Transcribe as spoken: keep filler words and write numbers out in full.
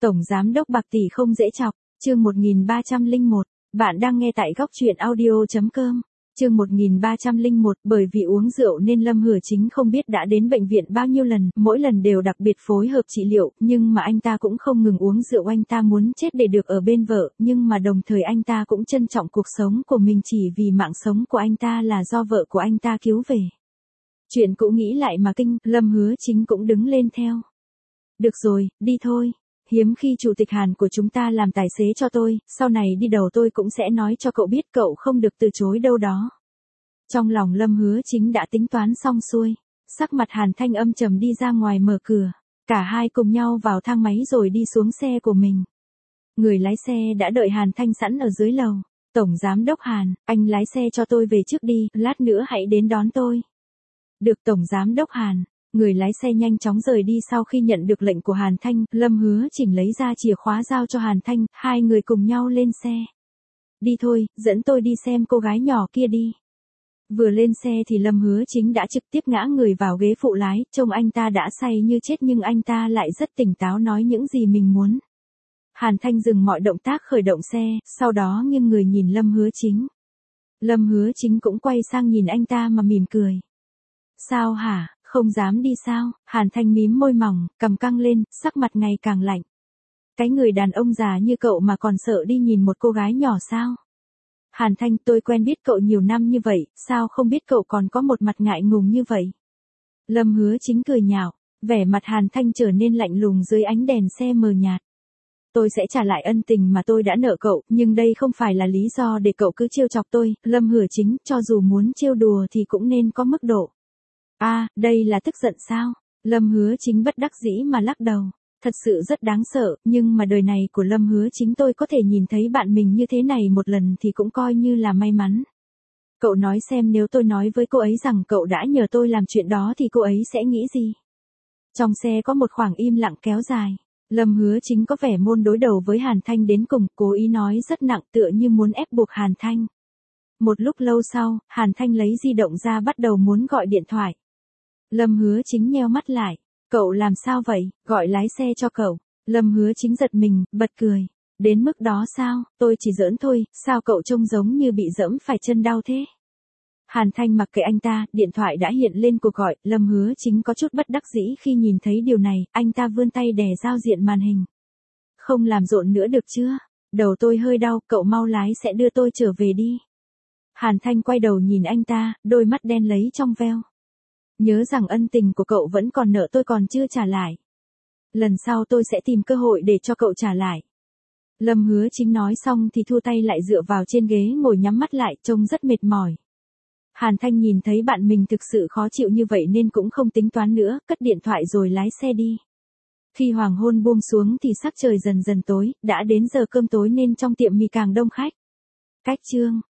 Tổng giám đốc bạc tỷ không dễ chọc, chương một nghìn ba trăm lẻ một, bạn đang nghe tại góc truyện audio chấm com. Chương một nghìn ba trăm lẻ một, bởi vì uống rượu nên Lâm Hửa Chính không biết đã đến bệnh viện bao nhiêu lần, mỗi lần đều đặc biệt phối hợp trị liệu, nhưng mà anh ta cũng không ngừng uống rượu, anh ta muốn chết để được ở bên vợ, nhưng mà đồng thời anh ta cũng trân trọng cuộc sống của mình chỉ vì mạng sống của anh ta là do vợ của anh ta cứu về. Chuyện cũ nghĩ lại mà kinh, Lâm Hứa Chính cũng đứng lên theo. Được rồi, đi thôi. Hiếm khi chủ tịch Hàn của chúng ta làm tài xế cho tôi, sau này đi đầu tôi cũng sẽ nói cho cậu biết cậu không được từ chối đâu đó. Trong lòng Lâm Hứa Chính đã tính toán xong xuôi, sắc mặt Hàn Thanh âm trầm đi ra ngoài mở cửa, cả hai cùng nhau vào thang máy rồi đi xuống xe của mình. Người lái xe đã đợi Hàn Thanh sẵn ở dưới lầu. Tổng giám đốc Hàn, anh lái xe cho tôi về trước đi, lát nữa hãy đến đón tôi. Được tổng giám đốc Hàn. Người lái xe nhanh chóng rời đi sau khi nhận được lệnh của Hàn Thanh, Lâm Hứa Chỉnh lấy ra chìa khóa giao cho Hàn Thanh, hai người cùng nhau lên xe. Đi thôi, dẫn tôi đi xem cô gái nhỏ kia đi. Vừa lên xe thì Lâm Hứa Chính đã trực tiếp ngã người vào ghế phụ lái, trông anh ta đã say như chết nhưng anh ta lại rất tỉnh táo nói những gì mình muốn. Hàn Thanh dừng mọi động tác khởi động xe, sau đó nghiêng người nhìn Lâm Hứa Chính. Lâm Hứa Chính cũng quay sang nhìn anh ta mà mỉm cười. Sao hả? Không dám đi sao? Hàn Thanh mím môi mỏng, cằm căng lên, sắc mặt ngày càng lạnh. Cái người đàn ông già như cậu mà còn sợ đi nhìn một cô gái nhỏ sao? Hàn Thanh, tôi quen biết cậu nhiều năm như vậy, sao không biết cậu còn có một mặt ngại ngùng như vậy? Lâm Hứa Chính cười nhạo, vẻ mặt Hàn Thanh trở nên lạnh lùng dưới ánh đèn xe mờ nhạt. Tôi sẽ trả lại ân tình mà tôi đã nợ cậu, nhưng đây không phải là lý do để cậu cứ trêu chọc tôi. Lâm Hứa Chính, cho dù muốn trêu đùa thì cũng nên có mức độ. A, à, đây là tức giận sao? Lâm Hứa Chính bất đắc dĩ mà lắc đầu. Thật sự rất đáng sợ, nhưng mà đời này của Lâm Hứa Chính tôi có thể nhìn thấy bạn mình như thế này một lần thì cũng coi như là may mắn. Cậu nói xem nếu tôi nói với cô ấy rằng cậu đã nhờ tôi làm chuyện đó thì cô ấy sẽ nghĩ gì? Trong xe có một khoảng im lặng kéo dài. Lâm Hứa Chính có vẻ môn đối đầu với Hàn Thanh đến cùng, cố ý nói rất nặng tựa như muốn ép buộc Hàn Thanh. Một lúc lâu sau, Hàn Thanh lấy di động ra bắt đầu muốn gọi điện thoại. Lâm Hứa Chính nheo mắt lại. Cậu làm sao vậy, gọi lái xe cho cậu. Lâm Hứa Chính giật mình, bật cười. Đến mức đó sao, tôi chỉ giỡn thôi, sao cậu trông giống như bị giẫm phải chân đau thế? Hàn Thanh mặc kệ anh ta, điện thoại đã hiện lên cuộc gọi, Lâm Hứa Chính có chút bất đắc dĩ khi nhìn thấy điều này, anh ta vươn tay đè giao diện màn hình. Không làm rộn nữa được chưa? Đầu tôi hơi đau, cậu mau lái sẽ đưa tôi trở về đi. Hàn Thanh quay đầu nhìn anh ta, đôi mắt đen lấy trong veo. Nhớ rằng ân tình của cậu vẫn còn nợ tôi còn chưa trả lại. Lần sau tôi sẽ tìm cơ hội để cho cậu trả lại. Lâm Hứa Chính nói xong thì thua tay lại dựa vào trên ghế ngồi nhắm mắt lại trông rất mệt mỏi. Hàn Thanh nhìn thấy bạn mình thực sự khó chịu như vậy nên cũng không tính toán nữa, cất điện thoại rồi lái xe đi. Khi hoàng hôn buông xuống thì sắc trời dần dần tối, đã đến giờ cơm tối nên trong tiệm mì càng đông khách. Cách chương